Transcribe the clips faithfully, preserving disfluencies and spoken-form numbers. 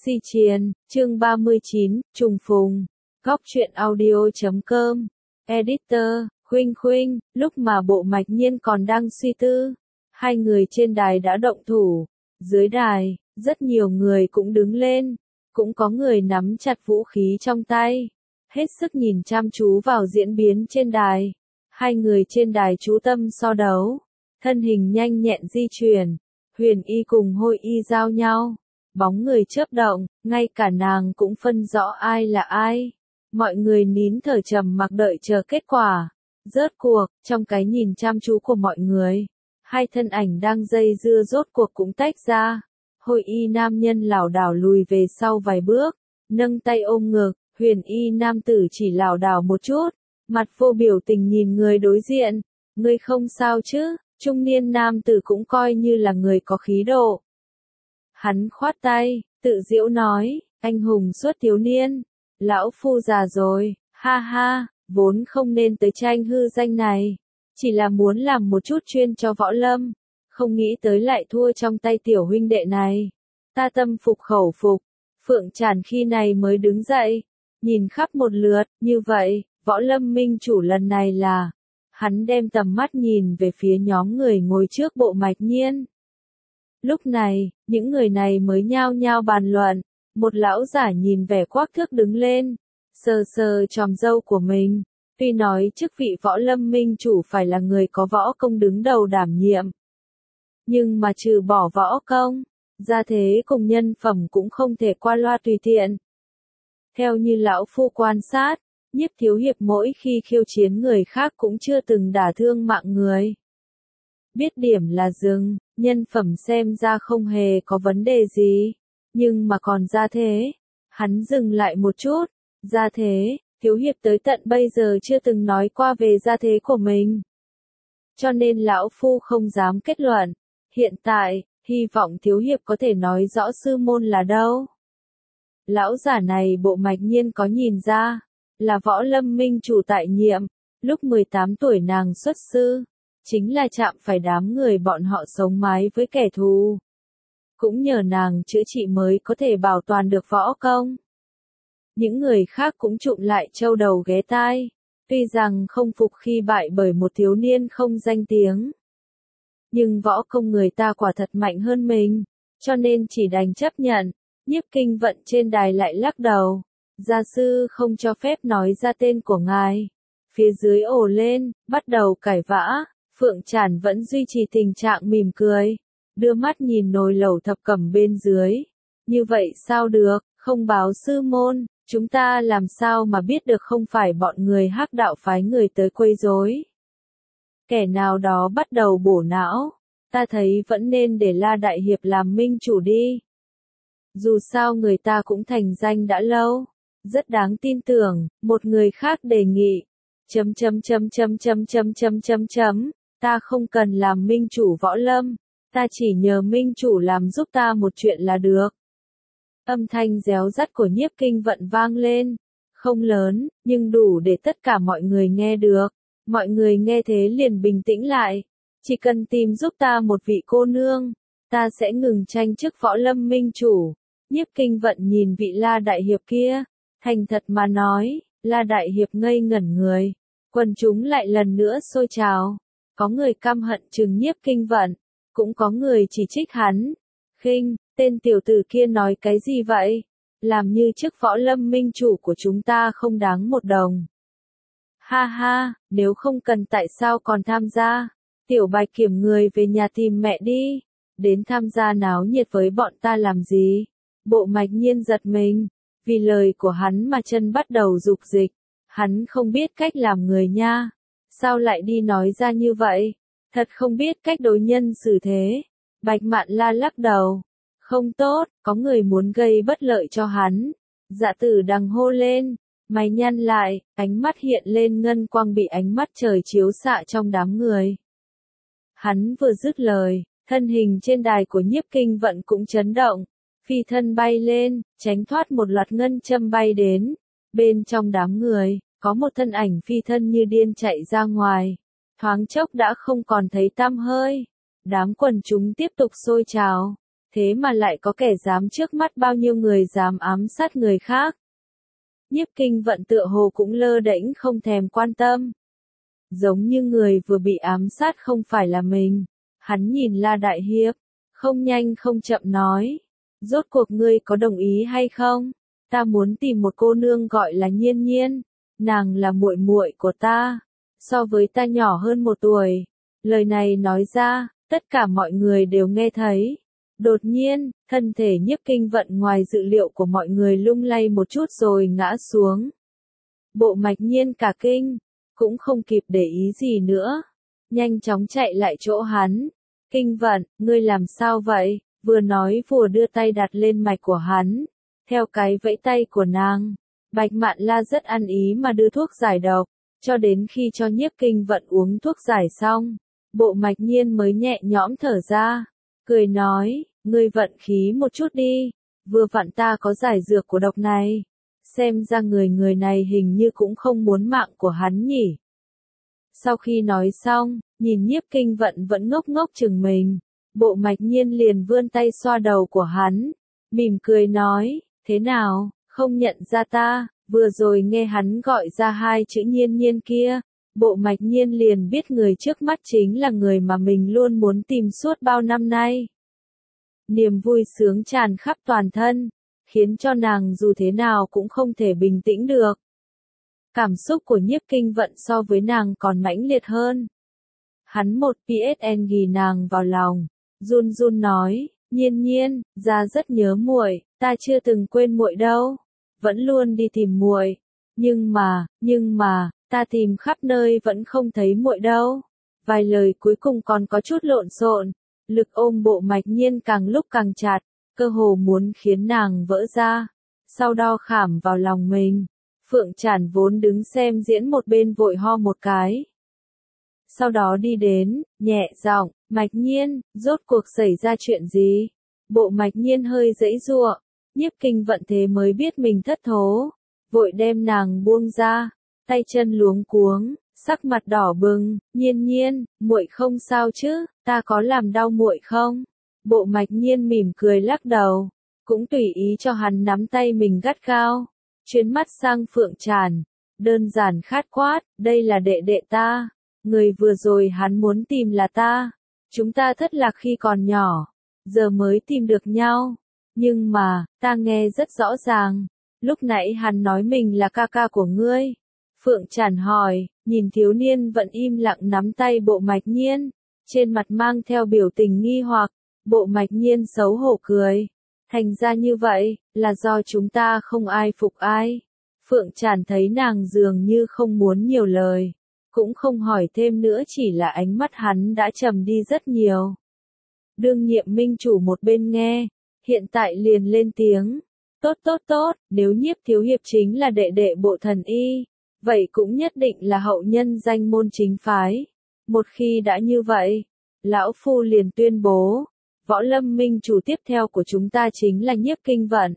Si Triền, chương ba mươi chín, trùng phùng. Góc truyện audio chấm com. Editor, Khuynh Khuynh, lúc mà Bộ Mạch Nhiên còn đang suy tư, hai người trên đài đã động thủ. Dưới đài, rất nhiều người cũng đứng lên, cũng có người nắm chặt vũ khí trong tay, hết sức nhìn chăm chú vào diễn biến trên đài. Hai người trên đài chú tâm so đấu, thân hình nhanh nhẹn di chuyển, Huyền Y cùng Hôi Y giao nhau, bóng người chớp động, ngay cả nàng cũng phân rõ ai là ai. Mọi người nín thở trầm mặc đợi chờ kết quả. Rốt cuộc, trong cái nhìn chăm chú của mọi người, hai thân ảnh đang dây dưa rốt cuộc cũng tách ra. Hôi Y nam nhân lảo đảo lùi về sau vài bước, nâng tay ôm ngực. Huyền Y nam tử chỉ lảo đảo một chút, mặt vô biểu tình nhìn người đối diện. Ngươi không sao chứ? Trung niên nam tử cũng coi như là người có khí độ. Hắn khoát tay, tự giễu nói, anh hùng suốt thiếu niên, lão phu già rồi, ha ha, vốn không nên tới tranh hư danh này, chỉ là muốn làm một chút chuyên cho võ lâm, không nghĩ tới lại thua trong tay tiểu huynh đệ này. Ta tâm phục khẩu phục. Phượng Tràn khi này mới đứng dậy, nhìn khắp một lượt, như vậy, võ lâm minh chủ lần này là, hắn đem tầm mắt nhìn về phía nhóm người ngồi trước Bộ Mạch Nhiên. Lúc này, những người này mới nhao nhao bàn luận, một lão giả nhìn vẻ quắc thước đứng lên, sờ sờ chòm râu của mình, tuy nói chức vị võ lâm minh chủ phải là người có võ công đứng đầu đảm nhiệm. Nhưng mà trừ bỏ võ công, gia thế cùng nhân phẩm cũng không thể qua loa tùy tiện. Theo như lão phu quan sát, Nhiếp thiếu hiệp mỗi khi khiêu chiến người khác cũng chưa từng đả thương mạng người. Biết điểm là dừng, nhân phẩm xem ra không hề có vấn đề gì, nhưng mà còn gia thế, hắn dừng lại một chút, gia thế, thiếu hiệp tới tận bây giờ chưa từng nói qua về gia thế của mình. Cho nên lão phu không dám kết luận, hiện tại, hy vọng thiếu hiệp có thể nói rõ sư môn là đâu. Lão giả này Bộ Mạch Nhiên có nhìn ra, là võ lâm minh chủ tại nhiệm, lúc mười tám tuổi nàng xuất sư, chính là chạm phải đám người bọn họ sống mái với kẻ thù. Cũng nhờ nàng chữa trị mới có thể bảo toàn được võ công. Những người khác cũng trụm lại châu đầu ghé tai, tuy rằng không phục khi bại bởi một thiếu niên không danh tiếng. Nhưng võ công người ta quả thật mạnh hơn mình, cho nên chỉ đành chấp nhận. Nhiếp Kinh Vận trên đài lại lắc đầu. Gia sư không cho phép nói ra tên của ngài. Phía dưới ồ lên, bắt đầu cãi vã. Phượng Tràn vẫn duy trì tình trạng mỉm cười, đưa mắt nhìn nồi lẩu thập cẩm bên dưới. Như vậy sao được, không báo sư môn, chúng ta làm sao mà biết được không phải bọn người hắc đạo phái người tới quấy rối. Kẻ nào đó bắt đầu bổ não, ta thấy vẫn nên để La Đại Hiệp làm minh chủ đi. Dù sao người ta cũng thành danh đã lâu, rất đáng tin tưởng. Một người khác đề nghị, chấm chấm chấm chấm chấm chấm chấm chấm chấm, ta không cần làm minh chủ võ lâm, ta chỉ nhờ minh chủ làm giúp ta một chuyện là được. Âm thanh réo rắt của Nhiếp Kinh Vận vang lên, không lớn, nhưng đủ để tất cả mọi người nghe được. Mọi người nghe thế liền bình tĩnh lại, chỉ cần tìm giúp ta một vị cô nương, ta sẽ ngừng tranh chức võ lâm minh chủ. Nhiếp Kinh Vận nhìn vị La Đại Hiệp kia, thành thật mà nói. La Đại Hiệp ngây ngẩn người, quần chúng lại lần nữa xôi trào, có người căm hận trừng Nhiếp Kinh Vận, cũng có người chỉ trích hắn. Khinh, tên tiểu tử kia nói cái gì vậy? Làm như chức võ lâm minh chủ của chúng ta không đáng một đồng. Ha ha, nếu không cần tại sao còn tham gia? Tiểu Bạch Kiểm người về nhà tìm mẹ đi, đến tham gia náo nhiệt với bọn ta làm gì? Bộ Mạch Nhiên giật mình, vì lời của hắn mà chân bắt đầu rục dịch. Hắn không biết cách làm người nha, sao lại đi nói ra như vậy? Thật không biết cách đối nhân xử thế. Bạch Mạn La lắc đầu, không tốt, có người muốn gây bất lợi cho hắn. Dạ Tử Đằng hô lên, mày nhăn lại, ánh mắt hiện lên ngân quang bị ánh mắt trời chiếu xạ trong đám người. Hắn vừa dứt lời, thân hình trên đài của Nhiếp Kinh Vận cũng chấn động, phi thân bay lên, tránh thoát một loạt ngân châm bay đến. Bên trong đám người, có một thân ảnh phi thân như điên chạy ra ngoài, thoáng chốc đã không còn thấy tăm hơi. Đám quần chúng tiếp tục xôi trào, thế mà lại có kẻ dám trước mắt bao nhiêu người dám ám sát người khác. Nhiếp Kinh Vận tựa hồ cũng lơ đễnh không thèm quan tâm. Giống như người vừa bị ám sát không phải là mình. Hắn nhìn La Đại Hiệp, không nhanh không chậm nói. Rốt cuộc ngươi có đồng ý hay không? Ta muốn tìm một cô nương gọi là Nhiên Nhiên. Nàng là muội muội của ta. So với ta nhỏ hơn một tuổi. Lời này nói ra, tất cả mọi người đều nghe thấy. Đột nhiên, thân thể Nhiếp Kinh Vận ngoài dự liệu của mọi người lung lay một chút rồi ngã xuống. Bộ Mạch Nhiên cả kinh, cũng không kịp để ý gì nữa. Nhanh chóng chạy lại chỗ hắn. Kinh Vận, ngươi làm sao vậy? Vừa nói vừa đưa tay đặt lên mạch của hắn. Theo cái vẫy tay của nàng, Bạch Mạn La rất ăn ý mà đưa thuốc giải độc. Cho đến khi cho Nhiếp Kinh Vận uống thuốc giải xong, Bộ Mạch Nhiên mới nhẹ nhõm thở ra. Cười nói, ngươi vận khí một chút đi, vừa vặn ta có giải dược của độc này. Xem ra người người này hình như cũng không muốn mạng của hắn nhỉ. Sau khi nói xong, nhìn Nhiếp Kinh Vận vẫn ngốc ngốc chừng mình, Bộ Mạch Nhiên liền vươn tay xoa đầu của hắn, mỉm cười nói, thế nào, không nhận ra ta? Vừa rồi nghe hắn gọi ra hai chữ Nhiên Nhiên kia, Bộ Mạch Nhiên liền biết người trước mắt chính là người mà mình luôn muốn tìm suốt bao năm nay. Niềm vui sướng tràn khắp toàn thân, khiến cho nàng dù thế nào cũng không thể bình tĩnh được. Cảm xúc của Nhiếp Kinh Vận so với nàng còn mãnh liệt hơn. Hắn một pê ét en ghì nàng vào lòng, run run nói, Nhiên Nhiên, ra rất nhớ muội, ta chưa từng quên muội đâu, vẫn luôn đi tìm muội, nhưng mà, nhưng mà, ta tìm khắp nơi vẫn không thấy muội đâu. Vài lời cuối cùng còn có chút lộn xộn, lực ôm Bộ Mạch Nhiên càng lúc càng chặt, cơ hồ muốn khiến nàng vỡ ra, sau đó khảm vào lòng mình. Phượng Trản vốn đứng xem diễn một bên vội ho một cái. Sau đó đi đến, nhẹ giọng, Mạch Nhiên, rốt cuộc xảy ra chuyện gì? Bộ Mạch Nhiên hơi giãy giụa, Nhiếp Kinh Vận thế mới biết mình thất thố, vội đem nàng buông ra, tay chân luống cuống, sắc mặt đỏ bừng, Nhiên Nhiên, muội không sao chứ, ta có làm đau muội không? Bộ Mạch Nhiên mỉm cười lắc đầu, cũng tùy ý cho hắn nắm tay mình gắt gao. Chuyến mắt sang Phượng Tràn, đơn giản khát quát, đây là đệ đệ ta, người vừa rồi hắn muốn tìm là ta, chúng ta thất lạc khi còn nhỏ, giờ mới tìm được nhau, nhưng mà, ta nghe rất rõ ràng, lúc nãy hắn nói mình là ca ca của ngươi. Phượng Tràn hỏi, nhìn thiếu niên vẫn im lặng nắm tay Bộ Mạch Nhiên, trên mặt mang theo biểu tình nghi hoặc, Bộ Mạch Nhiên xấu hổ cười. Thành ra như vậy, là do chúng ta không ai phục ai. Phượng Tràn thấy nàng dường như không muốn nhiều lời, cũng không hỏi thêm nữa, chỉ là ánh mắt hắn đã trầm đi rất nhiều. Đương nhiệm minh chủ một bên nghe, hiện tại liền lên tiếng, tốt tốt tốt, nếu Nhiếp thiếu hiệp chính là đệ đệ Bộ Thần Y, vậy cũng nhất định là hậu nhân danh môn chính phái. Một khi đã như vậy, lão phu liền tuyên bố, Võ Lâm minh chủ tiếp theo của chúng ta chính là Nhiếp Kinh Vận.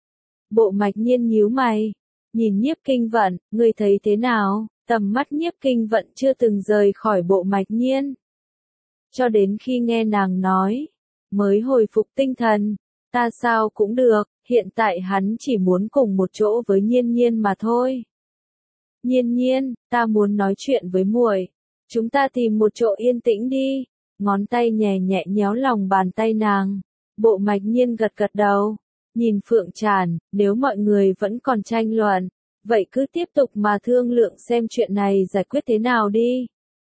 Bộ Mạch Nhiên nhíu mày, nhìn Nhiếp Kinh Vận, ngươi thấy thế nào? Tầm mắt Nhiếp Kinh Vận chưa từng rời khỏi Bộ Mạch Nhiên. Cho đến khi nghe nàng nói, mới hồi phục tinh thần, ta sao cũng được, hiện tại hắn chỉ muốn cùng một chỗ với Nhiên Nhiên mà thôi. Nhiên Nhiên, ta muốn nói chuyện với muội, chúng ta tìm một chỗ yên tĩnh đi. Ngón tay nhẹ nhẹ nhéo lòng bàn tay nàng. Bộ Mạch Nhiên gật gật đầu. Nhìn Phượng Tràn, nếu mọi người vẫn còn tranh luận, vậy cứ tiếp tục mà thương lượng xem chuyện này giải quyết thế nào đi.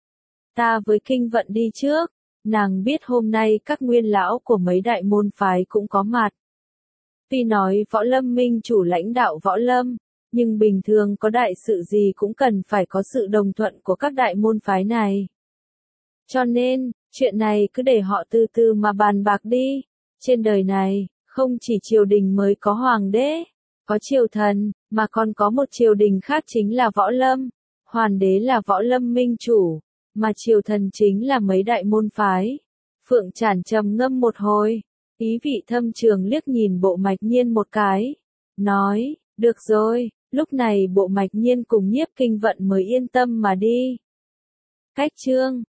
Ta với Kinh Vận đi trước. Nàng biết hôm nay các nguyên lão của mấy đại môn phái cũng có mặt. Tuy nói Võ Lâm minh chủ lãnh đạo Võ Lâm, nhưng bình thường có đại sự gì cũng cần phải có sự đồng thuận của các đại môn phái này. Cho nên, chuyện này cứ để họ từ từ mà bàn bạc đi. Trên đời này, không chỉ triều đình mới có hoàng đế, có triều thần, mà còn có một triều đình khác chính là Võ Lâm. Hoàng đế là Võ Lâm minh chủ, mà triều thần chính là mấy đại môn phái. Phượng Trản trầm ngâm một hồi, ý vị thâm trường liếc nhìn Bộ Mạch Nhiên một cái, nói, được rồi, lúc này Bộ Mạch Nhiên cùng Nhiếp Kinh Vận mới yên tâm mà đi. Cách chương